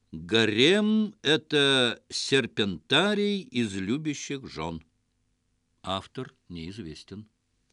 Гарем — это серпентарий из любящих жен. Автор неизвестен.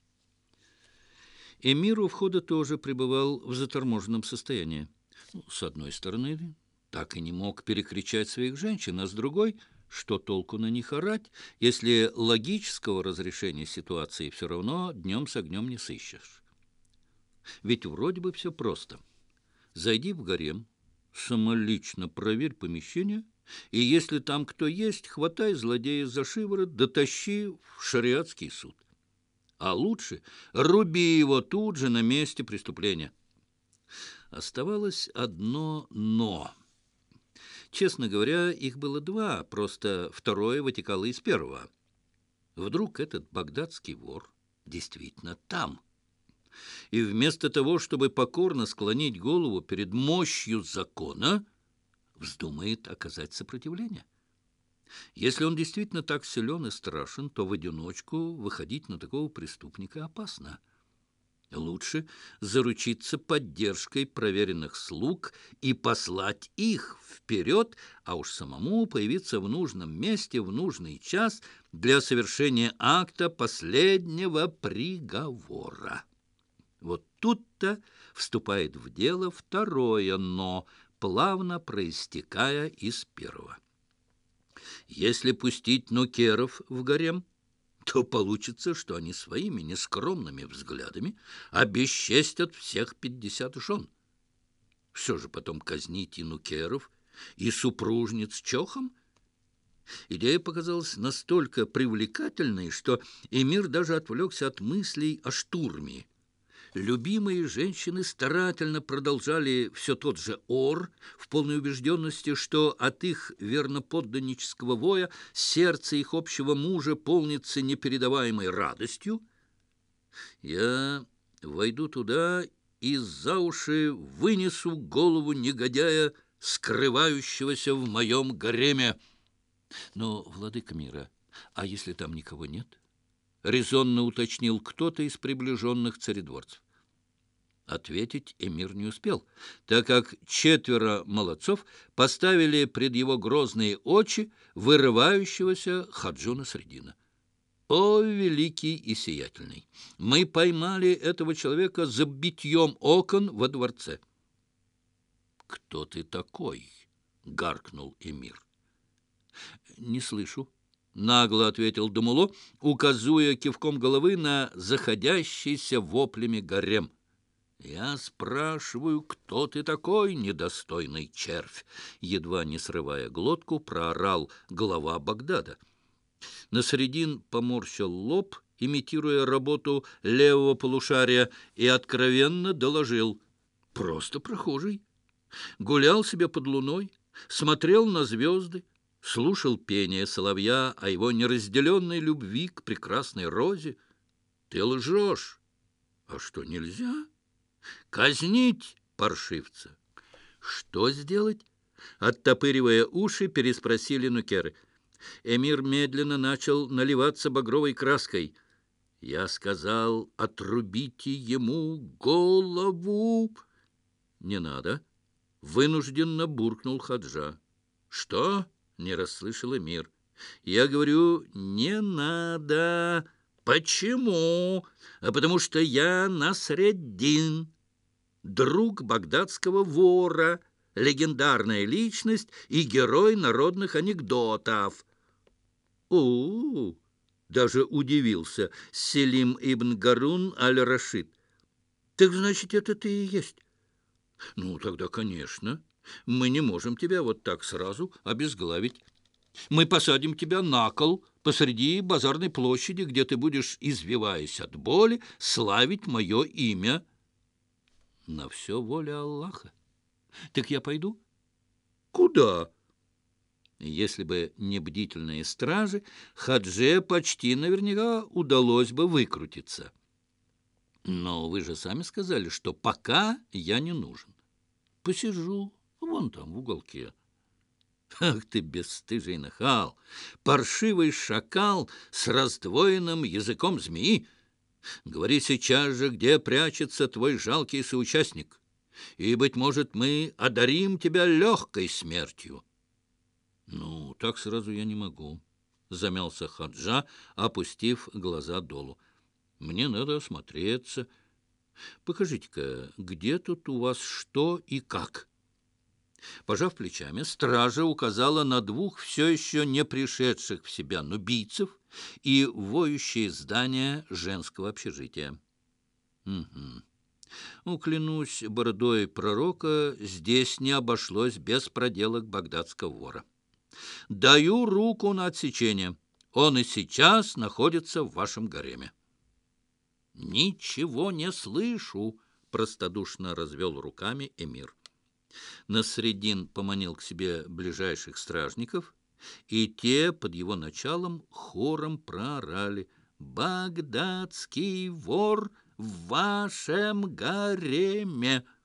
Эмир у входа тоже пребывал в заторможенном состоянии. С одной стороны, так и не мог перекричать своих женщин, а с другой, что толку на них орать, если логического разрешения ситуации все равно днем с огнем не сыщешь. Ведь вроде бы все просто. Зайди в гарем, самолично проверь помещение, и если там кто есть, хватай злодея за шиворот, дотащи в шариатский суд. А лучше руби его тут же на месте преступления. Оставалось одно «но». Честно говоря, их было два, просто второе вытекало из первого. Вдруг этот багдадский вор действительно там. И вместо того, чтобы покорно склонить голову перед мощью закона, вздумает оказать сопротивление. Если он действительно так силен и страшен, то в одиночку выходить на такого преступника опасно. Лучше заручиться поддержкой проверенных слуг и послать их вперед, а уж самому появиться в нужном месте в нужный час для совершения акта последнего приговора. Вот тут-то вступает в дело второе «но», плавно проистекая из первого. Если пустить нукеров в гарем, то получится, что они своими нескромными взглядами обесчестят всех 50 жен. Все же потом казнить и нукеров, и супружниц чохом? Идея показалась настолько привлекательной, что эмир даже отвлекся от мыслей о штурме. Любимые женщины старательно продолжали все тот же ор, в полной убежденности, что от их верноподданнического воя сердце их общего мужа полнится непередаваемой радостью. Я войду туда и за уши вынесу голову негодяя, скрывающегося в моем гареме. Но, владыка мира, а если там никого нет? Резонно уточнил кто-то из приближенных царедворцев. Ответить эмир не успел, так как четверо молодцов поставили пред его грозные очи вырывающегося Хаджуна Средина. «О, великий и сиятельный! Мы поймали этого человека за битьем окон во дворце». «Кто ты такой?» — гаркнул эмир. «Не слышу», — нагло ответил Думуло, указывая кивком головы на заходящийся воплями гарем. «Я спрашиваю, кто ты такой, недостойный червь?» Едва не срывая глотку, проорал глава Багдада. Насредин поморщил лоб, имитируя работу левого полушария, и откровенно доложил: «Просто прохожий. Гулял себе под луной, смотрел на звезды, слушал пение соловья о его неразделенной любви к прекрасной розе. Ты лжешь. А что, нельзя? Казнить паршивца!» «Что сделать?» Оттопыривая уши, переспросили нукеры. Эмир медленно начал наливаться багровой краской. «Я сказал, отрубите ему голову!» «Не надо!» — вынужденно буркнул Хаджа. «Что?» — не расслышал Эмир. «Я говорю, не надо!» «Почему?» «А потому что я Насреддин, друг багдадского вора, легендарная личность и герой народных анекдотов». Даже удивился Селим ибн Гарун аль-Рашид. «Так значит, это ты и есть?» «Ну, тогда, конечно, мы не можем тебя вот так сразу обезглавить. Мы посадим тебя на кол посреди базарной площади, где ты будешь, извиваясь от боли, славить мое имя». «На все воля Аллаха. Так я пойду?» «Куда?» Если бы не бдительные стражи, Хадже почти наверняка удалось бы выкрутиться. «Но вы же сами сказали, что пока я не нужен. Посижу вон там, в уголке». «Ах ты, бесстыжий нахал! Паршивый шакал с раздвоенным языком змеи! Говори сейчас же, где прячется твой жалкий соучастник. и, быть может, мы одарим тебя легкой смертью». «Ну, так сразу я не могу», — замялся Хаджа, опустив глаза долу. «Мне надо осмотреться. Покажите-ка, где тут у вас что и как?» Пожав плечами, стража указала на двух все еще не пришедших в себя нубийцев и воющее здание женского общежития. «Угу. Ну, клянусь бородой пророка, здесь не обошлось без проделок багдадского вора. Даю руку на отсечение. Он и сейчас находится в вашем гареме». «Ничего не слышу», — простодушно развел руками эмир. Насреддин поманил к себе ближайших стражников, и те под его началом хором проорали: «Багдадский вор в вашем гареме!»